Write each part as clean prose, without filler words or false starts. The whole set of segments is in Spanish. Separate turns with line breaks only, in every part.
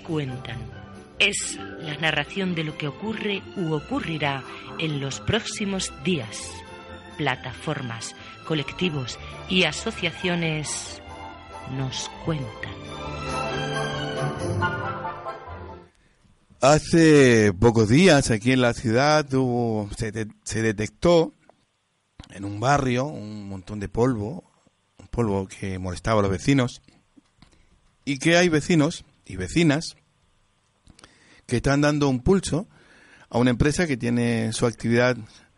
cuentan. Es la narración de lo que ocurre u ocurrirá en los próximos días. Plataformas, colectivos y asociaciones nos cuentan.
Hace pocos días aquí en la ciudad se detectó en un barrio un montón de polvo, un polvo que molestaba a los vecinos, y que hay vecinos y vecinas que están dando un pulso a una empresa que tiene su actividad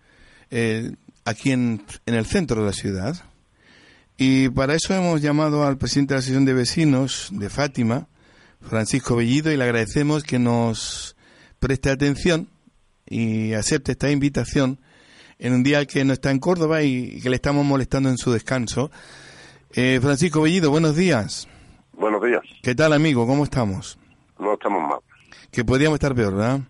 aquí en el centro de la ciudad. Y para eso hemos llamado al presidente de la Asociación de Vecinos de Fátima, Francisco Bellido, y le agradecemos que nos preste atención y acepte esta invitación en un día que no está en Córdoba y que le estamos molestando en su descanso. Francisco Bellido, buenos días.
Buenos días.
¿Qué tal, amigo? ¿Cómo estamos?
No estamos mal.
Que podríamos estar peor, ¿verdad?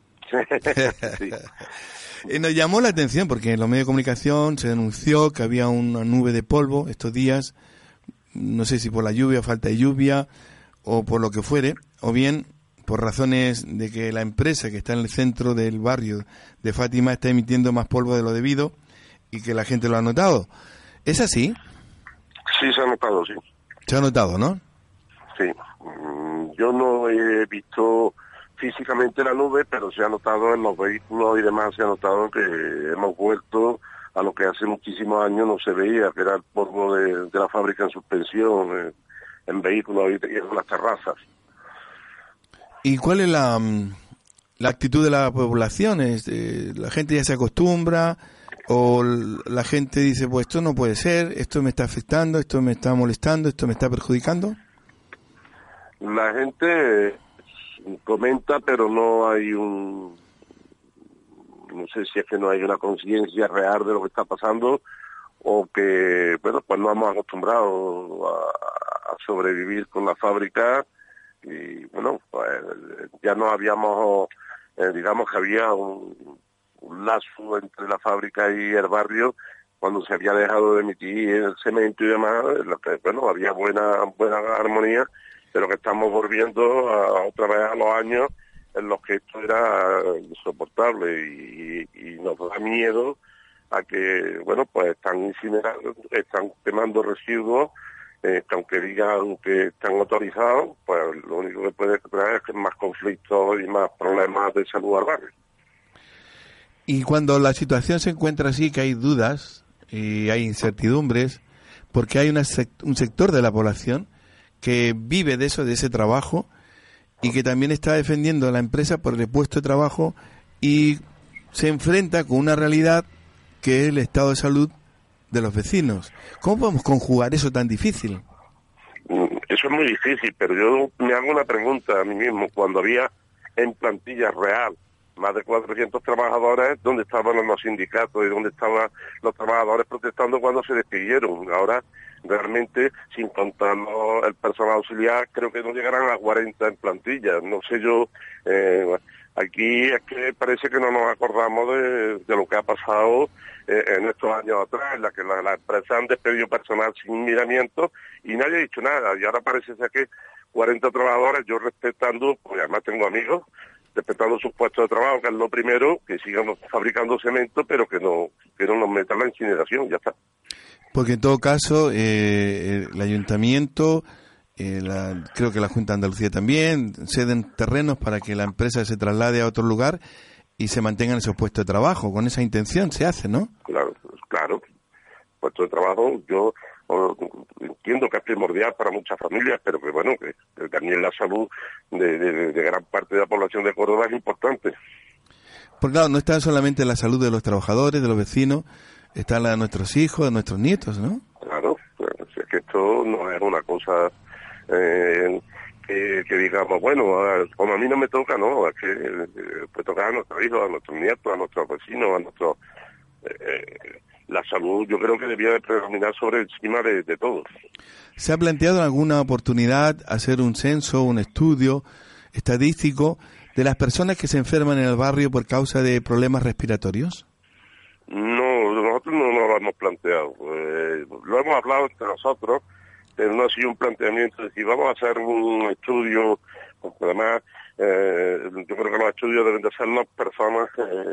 Sí.
Nos llamó la atención porque en los medios de comunicación se denunció que había una nube de polvo estos días, no sé si por la lluvia, falta de lluvia, o por lo que fuere, o bien por razones de que la empresa que está en el centro del barrio de Fátima está emitiendo más polvo de lo debido y que la gente lo ha notado. ¿Es así?
Sí, se ha notado, sí.
Se ha notado, ¿no?
Sí. Yo no he visto físicamente la nube, pero se ha notado en los vehículos y demás, se ha notado que hemos vuelto a lo que hace muchísimos años no se veía, que era el polvo de la fábrica en suspensión, en vehículos y en las terrazas.
¿Y cuál es la actitud de la población? ¿La gente ya se acostumbra o la gente dice, pues esto no puede ser, esto me está afectando, esto me está molestando, esto me está perjudicando?
La gente comenta, pero no hay no sé si es que no hay una conciencia real de lo que está pasando o que, bueno, pues no hemos acostumbrado a sobrevivir con la fábrica y, bueno, pues ya no habíamos, digamos que había un lazo entre la fábrica y el barrio cuando se había dejado de emitir el cemento y demás, en lo que, bueno, había buena armonía, pero que estamos volviendo otra vez a los años en los que esto era insoportable y nos da miedo a que, bueno, pues están incinerando, están quemando residuos, que aunque digan que están autorizados, pues lo único que puede traer es que más conflictos y más problemas de salud al barrio.
Y cuando la situación se encuentra así, que hay dudas y hay incertidumbres, porque hay un sector de la población que vive de eso, de ese trabajo, y que también está defendiendo a la empresa por el puesto de trabajo y se enfrenta con una realidad que es el estado de salud de los vecinos. ¿Cómo podemos conjugar eso tan difícil?
Eso es muy difícil, pero yo me hago una pregunta a mí mismo. Cuando había en plantilla real más de 400 trabajadores, ¿dónde estaban los sindicatos y dónde estaban los trabajadores protestando cuando se despidieron? Ahora, realmente, sin contar el personal auxiliar, creo que no llegarán a 40 en plantilla. No sé yo, aquí es que parece que no nos acordamos de lo que ha pasado en estos años atrás, en la que las empresas han despedido personal sin miramiento y nadie ha dicho nada. Y ahora parece ser que 40 trabajadores, yo respetando, porque además tengo amigos, respetando sus puestos de trabajo, que es lo primero, que sigan fabricando cemento, pero que no nos metan la incineración, ya está.
Porque en todo caso, el ayuntamiento, creo que la Junta de Andalucía también, ceden terrenos para que la empresa se traslade a otro lugar y se mantengan esos puestos de trabajo. Con esa intención se hace, ¿no?
Claro. Puestos de trabajo, yo entiendo que es primordial para muchas familias, pero que bueno, que también la salud de gran parte de la población de Córdoba es importante.
Porque claro, no está solamente la salud de los trabajadores, de los vecinos, está la de nuestros hijos, de nuestros nietos, ¿no?
Claro, es que esto no es una cosa que digamos, bueno, como a mí no me toca, no, es que puede tocar a nuestros hijos, a nuestros nietos, a nuestros vecinos, a nuestros... la salud yo creo que debía de predominar sobre encima de todo.
¿Se ha planteado en alguna oportunidad hacer un censo, un estudio estadístico de las personas que se enferman en el barrio por causa de problemas respiratorios?
No, nosotros no nos lo hemos planteado. Lo hemos hablado entre nosotros, pero no ha sido un planteamiento de decir vamos a hacer un estudio porque además yo creo que los estudios deben de serlos personas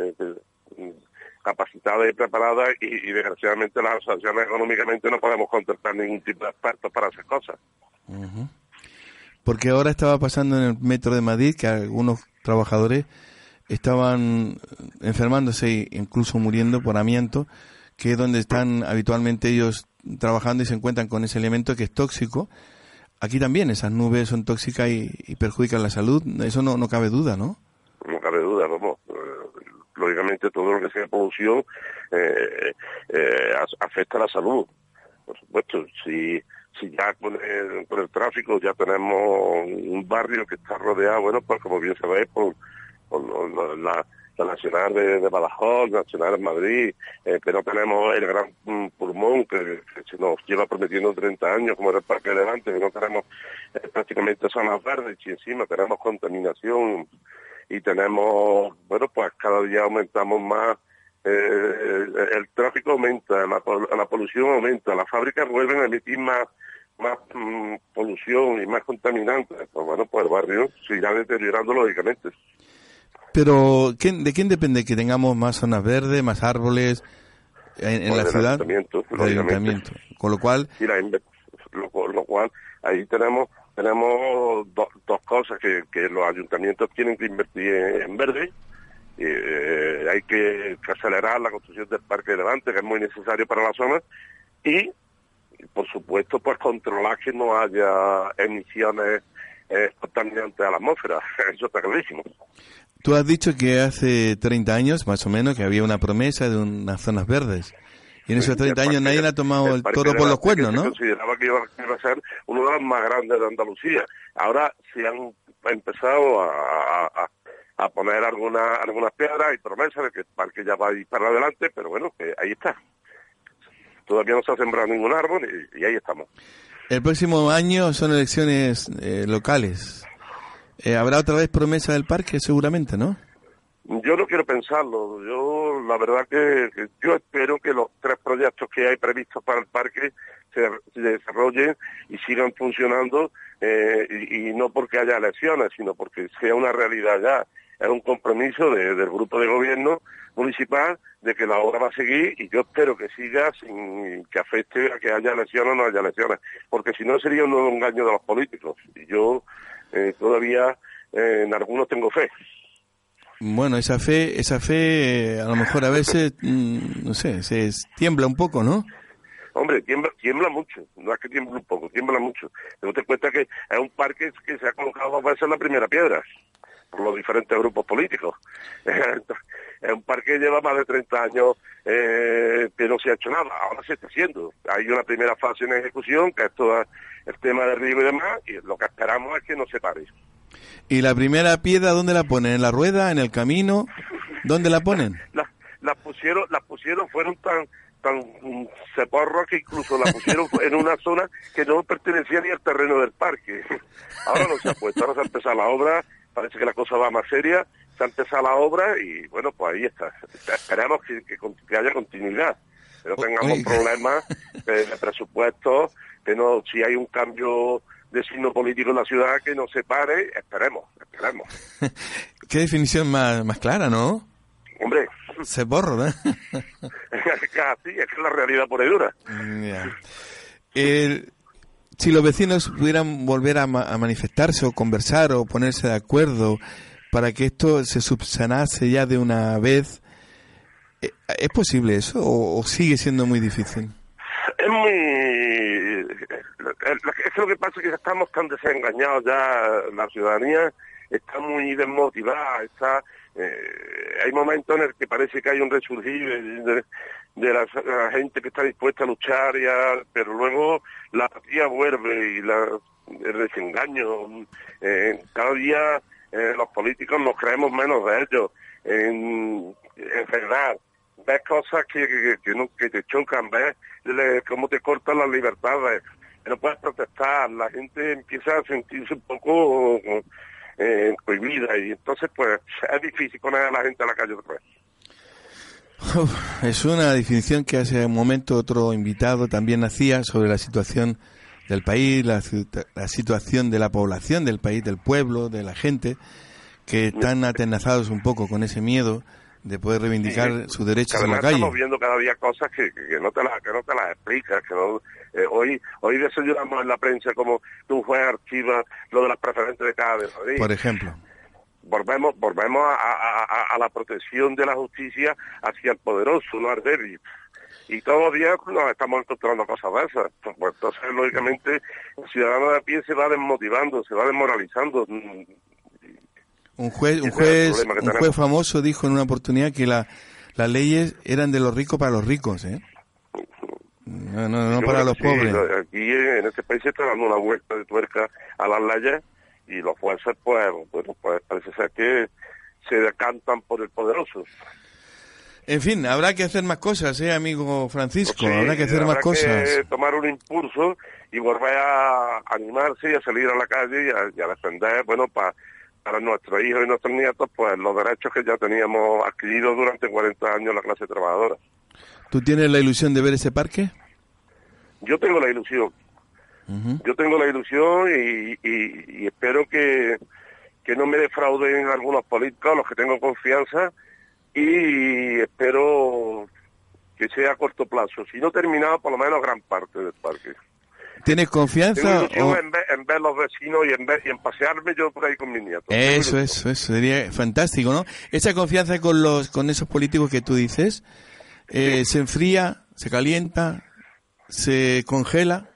capacitadas y preparadas, y desgraciadamente las asociaciones económicamente no podemos contratar ningún tipo de expertos para hacer cosas.
Uh-huh. Porque ahora estaba pasando en el metro de Madrid que algunos trabajadores estaban enfermándose e incluso muriendo por amianto, que es donde están habitualmente ellos trabajando y se encuentran con ese elemento que es tóxico. Aquí también esas nubes son tóxicas y perjudican la salud, eso no cabe duda, ¿no?
No cabe duda, vamos. Lógicamente todo lo que sea polución afecta a la salud. Por supuesto, si ya con el tráfico ya tenemos un barrio que está rodeado, bueno, pues como bien sabéis, por la Nacional de Badajoz, la Nacional de Madrid, que no tenemos el gran pulmón que se nos lleva prometiendo 30 años, como era el Parque de Levante, que no tenemos prácticamente zonas verdes, y encima tenemos contaminación, y tenemos, bueno, pues cada día aumentamos más, el tráfico aumenta, la polución aumenta, las fábricas vuelven a emitir más polución y más contaminantes. Pues bueno, pues el barrio seguirá deteriorando lógicamente.
Pero, ¿de quién depende que tengamos más zonas verdes, más árboles en la ciudad?
Del
ayuntamiento. Con lo cual...
Sí, lo cual, ahí tenemos dos cosas, que los ayuntamientos tienen que invertir en verde. Hay que acelerar la construcción del Parque de Levante, que es muy necesario para la zona, y por supuesto pues controlar que no haya emisiones contaminantes a la atmósfera. Eso está clarísimo.
Tú has dicho que hace 30 años, más o menos, que había una promesa de unas zonas verdes. Y en esos 30 años nadie le ha tomado el toro por los cuernos, ¿no?
Se consideraba que iba a ser uno de los más grandes de Andalucía. Ahora se han empezado a poner algunas piedras y promesas de que el parque ya va a ir para adelante, pero bueno, que ahí está. Todavía no se ha sembrado ningún árbol y ahí estamos.
El próximo año son elecciones locales. ¿Habrá otra vez promesa del parque? Seguramente, ¿no?
Yo no quiero pensarlo. Yo, la verdad que yo espero que los 3 proyectos que hay previstos para el parque se desarrollen y sigan funcionando, y no porque haya elecciones, sino porque sea una realidad ya. Es un compromiso del grupo de gobierno municipal de que la obra va a seguir, y yo espero que siga sin que afecte a que haya elecciones o no haya elecciones, porque si no sería un nuevo engaño de los políticos. Y yo todavía en algunos tengo fe.
Bueno, esa fe a lo mejor a veces, no sé, se tiembla un poco, ¿no?
Hombre, tiembla mucho, no es que tiembla un poco, tiembla mucho. Pero te cuenta que es un parque que se ha colocado 2 veces la primera piedra por los diferentes grupos políticos. Es un parque que lleva más de 30 años que no se ha hecho nada, ahora se está haciendo. Hay una primera fase en ejecución, que es todo el tema de riego y demás, y lo que esperamos es que no se pare.
¿Y la primera piedra dónde la ponen? ¿En la rueda? ¿En el camino? ¿Dónde la ponen?
Las pusieron, fueron tan ceporros que incluso la pusieron en una zona que no pertenecía ni al terreno del parque. Ahora no se ha puesto, ahora se ha empezado la obra, parece que la cosa va más seria, se ha empezado la obra y bueno, pues ahí está. Esperamos que haya continuidad, que no tengamos problemas de presupuesto, que no, si hay un cambio de signo político en la ciudad, que no se pare, esperemos.
Qué definición más clara, ¿no?
Hombre.
Se borra, ¿no?
Sí, es que es la realidad pura y dura.
Yeah. Si los vecinos pudieran volver a manifestarse o conversar o ponerse de acuerdo para que esto se subsanase ya de una vez, ¿es posible eso o sigue siendo muy difícil?
Es lo que pasa es que estamos tan desengañados ya, la ciudadanía está muy desmotivada, hay momentos en el que parece que hay un resurgir de la gente que está dispuesta a luchar, pero luego la apatía vuelve y el desengaño. Cada día los políticos nos creemos menos de ellos. En general, ves cosas que te chocan, ves cómo te cortan las libertades, no puedes protestar, la gente empieza a sentirse un poco prohibida y entonces pues es difícil poner a la gente a la calle otra vez.
Es una definición que hace un momento otro invitado también hacía sobre la situación del país, la situación de la población del país, del pueblo, de la gente, que están atenazados un poco con ese miedo de poder reivindicar sus derechos en la calle.
Estamos viendo cada día cosas que no te las explicas, que no, hoy desayunamos en la prensa como que un juez archiva lo de las preferentes de Cádiz.
Por ejemplo.
Volvemos a la protección de la justicia hacia el poderoso, no al débil. Y todos los días nos estamos encontrando cosas de esas. Pues entonces, lógicamente, el ciudadano de a pie se va desmotivando, se va desmoralizando.
Un juez famoso dijo en una oportunidad que las leyes eran de los ricos para los ricos, ¿eh? No para los pobres.
Aquí en este país se está dando una vuelta de tuerca a las leyes y los jueces, pues parece ser que se decantan por el poderoso. En
fin, habrá que hacer más cosas, amigo Francisco,
sí,
habrá que hacer más cosas.
Que tomar un impulso y volver a animarse y a salir a la calle y a defender, para nuestros hijos y nuestros nietos, pues los derechos que ya teníamos adquiridos durante 40 años la clase trabajadora.
¿Tú tienes la ilusión de ver ese parque?
Yo tengo la ilusión. Uh-huh. Yo tengo la ilusión y espero que no me defrauden algunos políticos, los que tengo confianza, y espero que sea a corto plazo. Si no terminado, por lo menos gran parte del parque.
¿Tienes confianza?
Tengo ilusión en ver los vecinos y en pasearme yo por ahí con mis nietos.
Eso, sería fantástico, ¿no? Esa confianza con esos políticos que tú dices, sí. ¿Se enfría, se calienta, se congela?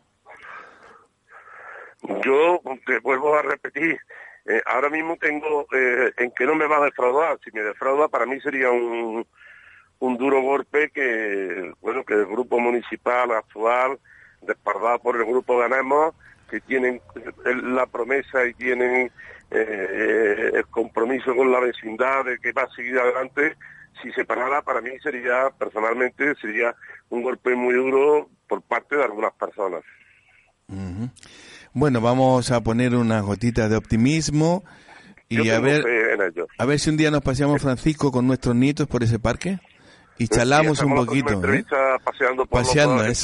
Yo te vuelvo a repetir, ahora mismo tengo en que no me va a defraudar. Si me defrauda, para mí sería un duro golpe que el grupo municipal actual, respaldado por el grupo Ganemos, que tienen la promesa y tienen el compromiso con la vecindad de que va a seguir adelante, si se parara, para mí personalmente sería un golpe muy duro por parte de algunas personas.
Uh-huh. Bueno, vamos a poner unas gotitas de optimismo y a ver si un día nos paseamos, Francisco, con nuestros nietos por ese parque y charlamos un poquito. Paseando eso.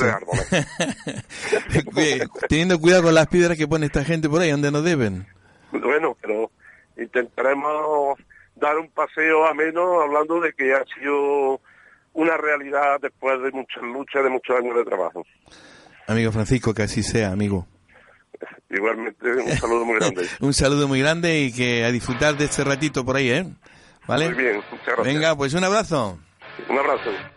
Teniendo cuidado con las piedras que pone esta gente por ahí, donde nos deben.
Bueno, pero intentaremos dar un paseo ameno, hablando de que ha sido una realidad después de muchas luchas, de muchos años de trabajo.
Amigo Francisco, que así sea, amigo.
Igualmente, un saludo muy grande.
Un saludo muy grande y que a disfrutar de este ratito por ahí, ¿eh? ¿Vale?
Muy bien, muchas gracias.
Venga, pues un abrazo.
Un abrazo.